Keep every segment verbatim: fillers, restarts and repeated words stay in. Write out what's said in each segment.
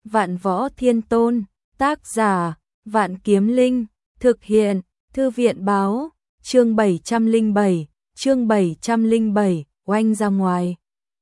Vạn Võ Thiên Tôn, tác giả, Vạn Kiếm Linh, thực hiện, Thư viện báo, chương bảy trăm lẻ bảy, chương bảy trăm lẻ bảy, oanh ra ngoài.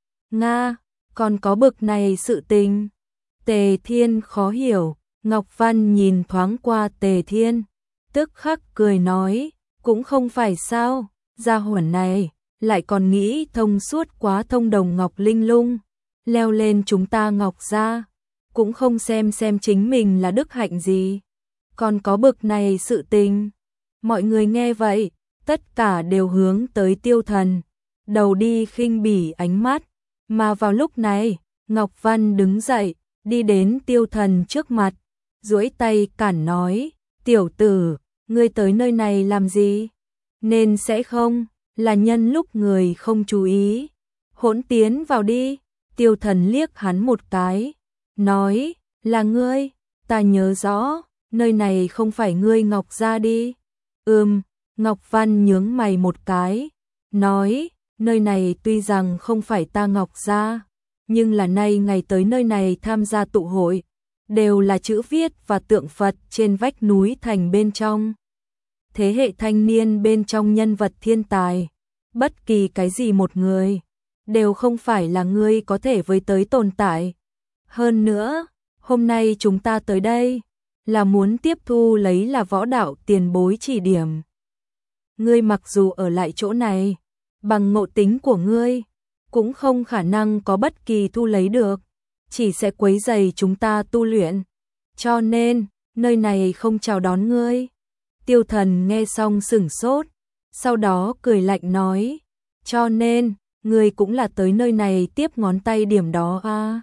Nga, còn có bực này sự tình. Tề Thiên khó hiểu, Ngọc Văn nhìn thoáng qua Tề Thiên, tức khắc cười nói, cũng không phải sao, gia hỏa này, lại còn nghĩ thông suốt quá thông đồng Ngọc Linh Lung, leo lên chúng ta Ngọc gia, cũng không xem xem chính mình là đức hạnh gì. Còn có bực này sự tình. Mọi người nghe vậy, tất cả đều hướng tới Tiêu Thần, đầu đi khinh bỉ ánh mắt, mà vào lúc này, Ngọc Văn đứng dậy, đi đến Tiêu Thần trước mặt, duỗi tay cản nói, tiểu tử, ngươi tới nơi này làm gì? Nên sẽ không, là nhân lúc người không chú ý. Hỗn tiến vào đi. Tiêu Thần liếc hắn một cái, nói, là ngươi, ta nhớ rõ, nơi này không phải ngươi Ngọc gia đi. Ừm, Ngọc Văn nhướng mày một cái, nói, nơi này tuy rằng không phải ta Ngọc gia, nhưng là nay ngày tới nơi này tham gia tụ hội, đều là chữ viết và tượng Phật trên vách núi thành bên trong. Thế hệ thanh niên bên trong nhân vật thiên tài, bất kỳ cái gì một người, đều không phải là ngươi có thể với tới tồn tại. Hơn nữa, hôm nay chúng ta tới đây, là muốn tiếp thu lấy là võ đạo tiền bối chỉ điểm. Ngươi mặc dù ở lại chỗ này, bằng ngộ tính của ngươi, cũng không khả năng có bất kỳ thu lấy được, chỉ sẽ quấy rầy chúng ta tu luyện. Cho nên, nơi này không chào đón ngươi. Tiêu Thần nghe xong sửng sốt, sau đó cười lạnh nói, cho nên, ngươi cũng là tới nơi này tiếp ngón tay điểm đó à?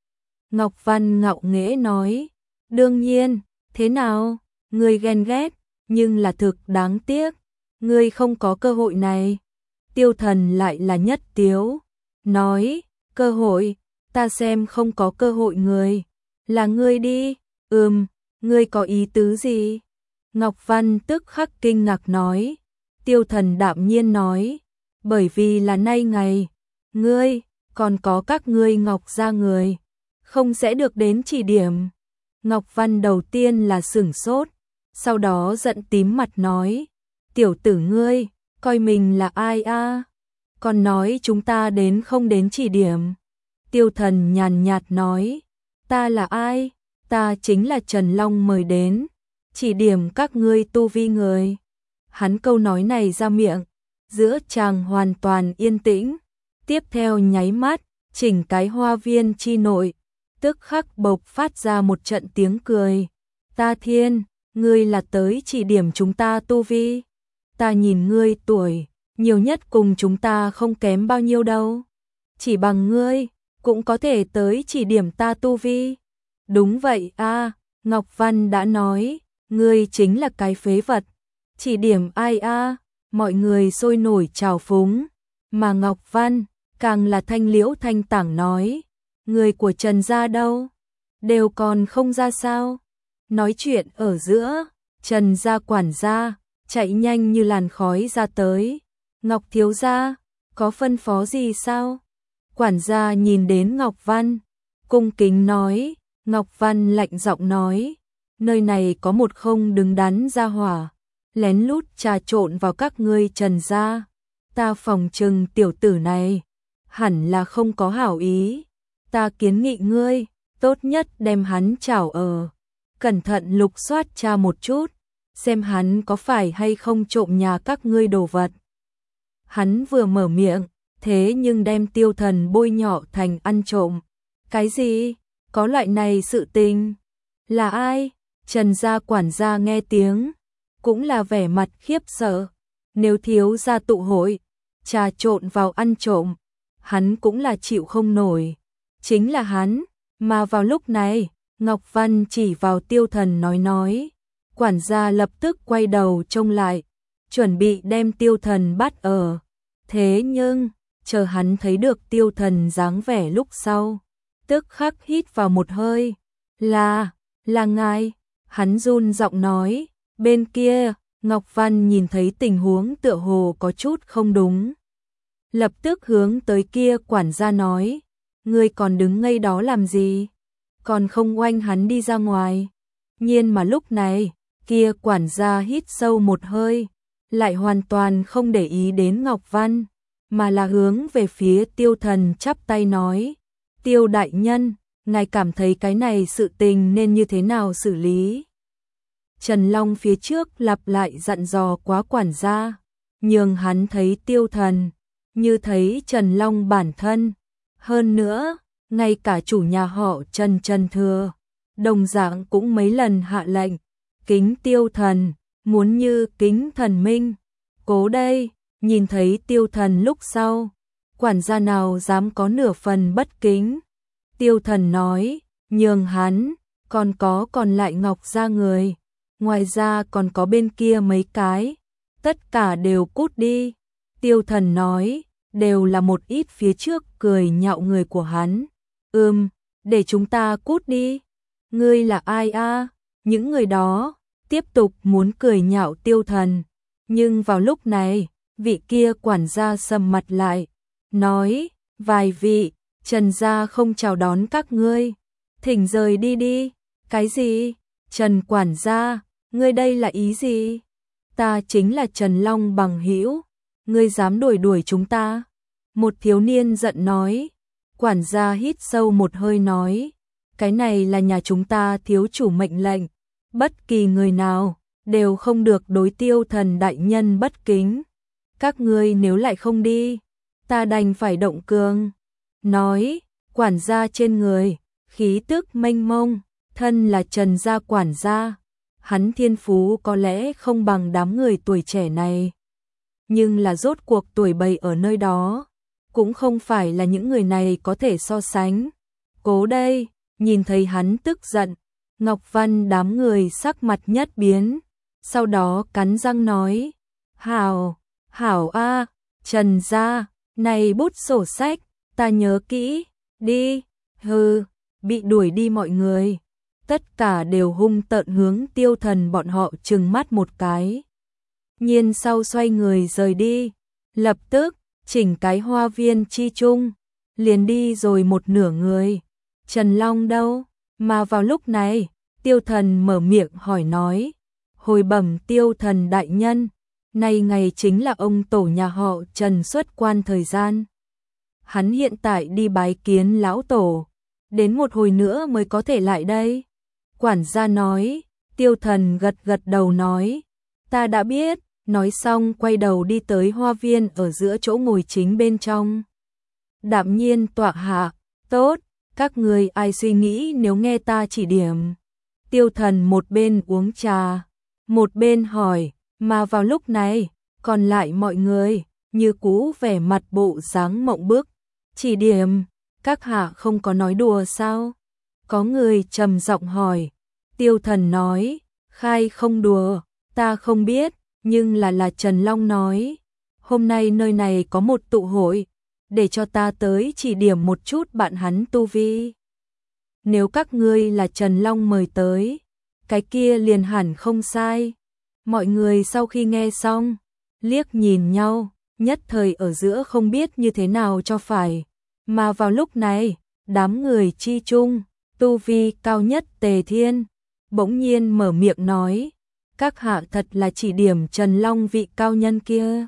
Ngọc Văn ngạo nghễ nói, đương nhiên, thế nào, ngươi ghen ghét, nhưng là thực đáng tiếc, ngươi không có cơ hội này. Tiêu Thần lại là nhất tiếu, nói, cơ hội, ta xem không có cơ hội người, là ngươi đi. Ừm, ngươi có ý tứ gì? Ngọc Văn tức khắc kinh ngạc nói. Tiêu Thần đạm nhiên nói, bởi vì là nay ngày, ngươi, còn có các ngươi Ngọc gia người, không sẽ được đến chỉ điểm. Ngọc Văn đầu tiên là sửng sốt, sau đó giận tím mặt nói, tiểu tử ngươi, coi mình là ai a? À? Còn nói chúng ta đến không đến chỉ điểm. Tiêu Thần nhàn nhạt nói, ta là ai? Ta chính là Trần Long mời đến, chỉ điểm các ngươi tu vi người. Hắn câu nói này ra miệng, giữa chàng hoàn toàn yên tĩnh, tiếp theo nháy mắt, chỉnh cái hoa viên chi nội, tức khắc bộc phát ra một trận tiếng cười. Ta Thiên, ngươi là tới chỉ điểm chúng ta tu vi. Ta nhìn ngươi tuổi, nhiều nhất cùng chúng ta không kém bao nhiêu đâu. Chỉ bằng ngươi, cũng có thể tới chỉ điểm ta tu vi. Đúng vậy a, à, Ngọc Văn đã nói, ngươi chính là cái phế vật. Chỉ điểm ai a? À? Mọi người sôi nổi trào phúng, mà Ngọc Văn càng là thanh liễu thanh tảng nói, người của Trần gia đâu? Đều còn không ra sao? Nói chuyện ở giữa, Trần gia quản gia chạy nhanh như làn khói ra tới. Ngọc thiếu gia, có phân phó gì sao? Quản gia nhìn đến Ngọc Văn, cung kính nói. Ngọc Văn lạnh giọng nói, nơi này có một không đứng đắn gia hỏa, lén lút trà trộn vào các ngươi Trần gia. Ta phòng trừng tiểu tử này, hẳn là không có hảo ý. Ta kiến nghị ngươi, tốt nhất đem hắn chảo ở. Cẩn thận lục soát tra một chút, xem hắn có phải hay không trộm nhà các ngươi đồ vật. Hắn vừa mở miệng, thế nhưng đem Tiêu Thần bôi nhọ thành ăn trộm. Cái gì? Có loại này sự tình? Là ai? Trần gia quản gia nghe tiếng, cũng là vẻ mặt khiếp sợ. Nếu thiếu gia tụ hội, trà trộn vào ăn trộm, hắn cũng là chịu không nổi. Chính là hắn, mà vào lúc này, Ngọc Văn chỉ vào Tiêu Thần nói nói. Quản gia lập tức quay đầu trông lại, chuẩn bị đem Tiêu Thần bắt ở. Thế nhưng, chờ hắn thấy được Tiêu Thần dáng vẻ lúc sau, tức khắc hít vào một hơi. Là, là ngài. Hắn run giọng nói. Bên kia, Ngọc Văn nhìn thấy tình huống tựa hồ có chút không đúng, lập tức hướng tới kia quản gia nói, ngươi còn đứng ngây đó làm gì? còn không oanh hắn đi ra ngoài. Nhiên mà lúc này, kia quản gia hít sâu một hơi, lại hoàn toàn không để ý đến Ngọc Văn, mà là hướng về phía Tiêu Thần chắp tay nói, Tiêu đại nhân, ngài cảm thấy cái này sự tình nên như thế nào xử lý? Trần Long phía trước lặp lại dặn dò quá quản gia, nhường hắn thấy Tiêu Thần, như thấy Trần Long bản thân. Hơn nữa, ngay cả chủ nhà họ Trần Trần Thừa, đồng dạng cũng mấy lần hạ lệnh, kính Tiêu Thần, muốn như kính thần minh. Cố đây, nhìn thấy Tiêu Thần lúc sau, quản gia nào dám có nửa phần bất kính. Tiêu Thần nói, nhường hắn, còn có còn lại Ngọc gia người, ngoài ra còn có bên kia mấy cái, tất cả đều cút đi. Tiêu Thần nói, đều là một ít phía trước cười nhạo người của hắn. Ừm, để chúng ta cút đi. Ngươi là ai a? Những người đó tiếp tục muốn cười nhạo Tiêu Thần, nhưng vào lúc này, vị kia quản gia sầm mặt lại, nói, vài vị, Trần gia không chào đón các ngươi, thỉnh rời đi đi. Cái gì? Trần quản gia, ngươi đây là ý gì? Ta chính là Trần Long bằng hữu, ngươi dám đuổi đuổi chúng ta? Một thiếu niên giận nói. Quản gia hít sâu một hơi nói, cái này là nhà chúng ta thiếu chủ mệnh lệnh, bất kỳ người nào đều không được đối Tiêu Thần đại nhân bất kính. Các ngươi nếu lại không đi, ta đành phải động cương. Nói, quản gia trên người, khí tức mênh mông, thân là Trần gia quản gia, hắn thiên phú có lẽ không bằng đám người tuổi trẻ này, nhưng là rốt cuộc tuổi bầy ở nơi đó, cũng không phải là những người này có thể so sánh. Cố đây, nhìn thấy hắn tức giận, Ngọc Văn đám người sắc mặt nhất biến, sau đó cắn răng nói, hảo, hảo a, Trần gia, này bút sổ sách, ta nhớ kỹ, đi, hừ, bị đuổi đi mọi người. Tất cả đều hung tợn hướng Tiêu Thần bọn họ trừng mắt một cái. Nhiên sau xoay người rời đi, lập tức, chỉnh cái hoa viên chi chung, liền đi rồi một nửa người. Trần Long đâu? Mà vào lúc này, Tiêu Thần mở miệng hỏi nói, hồi bẩm Tiêu Thần đại nhân, nay ngày chính là ông tổ nhà họ Trần xuất quan thời gian. Hắn hiện tại đi bái kiến lão tổ, đến một hồi nữa mới có thể lại đây. Quản gia nói. Tiêu Thần gật gật đầu nói, ta đã biết. Nói xong quay đầu đi tới hoa viên ở giữa chỗ ngồi chính bên trong. Đạm nhiên tọa hạ, tốt, các người ai suy nghĩ nếu nghe ta chỉ điểm. Tiêu Thần một bên uống trà, một bên hỏi, mà vào lúc này, còn lại mọi người, như cũ vẻ mặt bộ dáng mộng bức. Chỉ điểm, các hạ không có nói đùa sao? Có người trầm giọng hỏi. Tiêu Thần nói, khai không đùa, ta không biết. Nhưng là là Trần Long nói, hôm nay nơi này có một tụ hội, để cho ta tới chỉ điểm một chút bạn hắn tu vi. Nếu các ngươi là Trần Long mời tới, cái kia liền hẳn không sai. Mọi người sau khi nghe xong, liếc nhìn nhau, nhất thời ở giữa không biết như thế nào cho phải. Mà vào lúc này, đám người chi chung, tu vi cao nhất Tề Thiên, bỗng nhiên mở miệng nói, các hạ thật là chỉ điểm Trần Long vị cao nhân kia.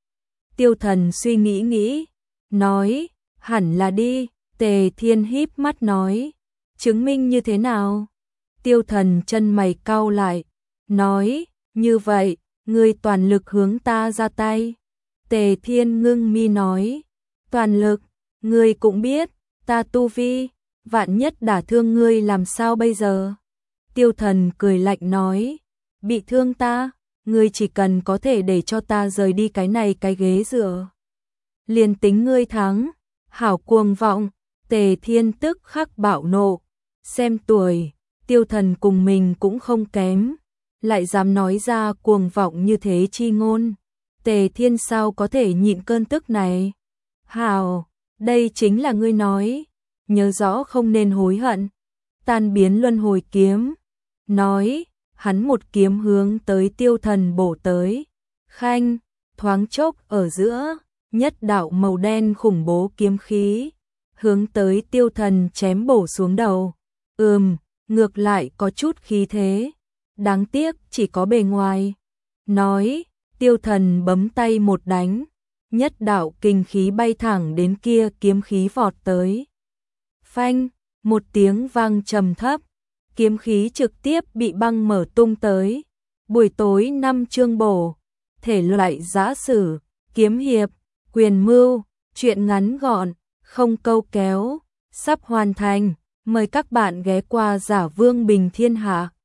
Tiêu Thần suy nghĩ nghĩ, nói, hẳn là đi. Tề Thiên híp mắt nói, chứng minh như thế nào? Tiêu Thần chân mày cau lại, nói, như vậy, ngươi toàn lực hướng ta ra tay. Tề Thiên ngưng mi nói, toàn lực, ngươi cũng biết, ta tu vi, vạn nhất đả thương ngươi làm sao bây giờ? Tiêu Thần cười lạnh nói, bị thương ta, ngươi chỉ cần có thể để cho ta rời đi cái này cái ghế dựa, liền tính ngươi thắng. Hảo cuồng vọng. Tề Thiên tức khắc bạo nộ, xem tuổi, Tiêu Thần cùng mình cũng không kém, lại dám nói ra cuồng vọng như thế chi ngôn. Tề Thiên sao có thể nhịn cơn tức này? Hảo, đây chính là ngươi nói, nhớ rõ không nên hối hận. Tan biến luân hồi kiếm, nói, hắn một kiếm hướng tới Tiêu Thần bổ tới. Khanh, thoáng chốc ở giữa, nhất đạo màu đen khủng bố kiếm khí hướng tới Tiêu Thần chém bổ xuống đầu. Ừm, ngược lại có chút khí thế. Đáng tiếc chỉ có bề ngoài. Nói, Tiêu Thần bấm tay một đánh. Nhất đạo kinh khí bay thẳng đến kia kiếm khí vọt tới. Phanh, một tiếng vang trầm thấp. Kiếm khí trực tiếp bị băng mở tung tới. Buổi tối năm chương bổ. Thể loại giã sử, kiếm hiệp, quyền mưu, truyện ngắn gọn, không câu kéo. Sắp hoàn thành. Mời các bạn ghé qua Giả Vương Bình Thiên Hạ.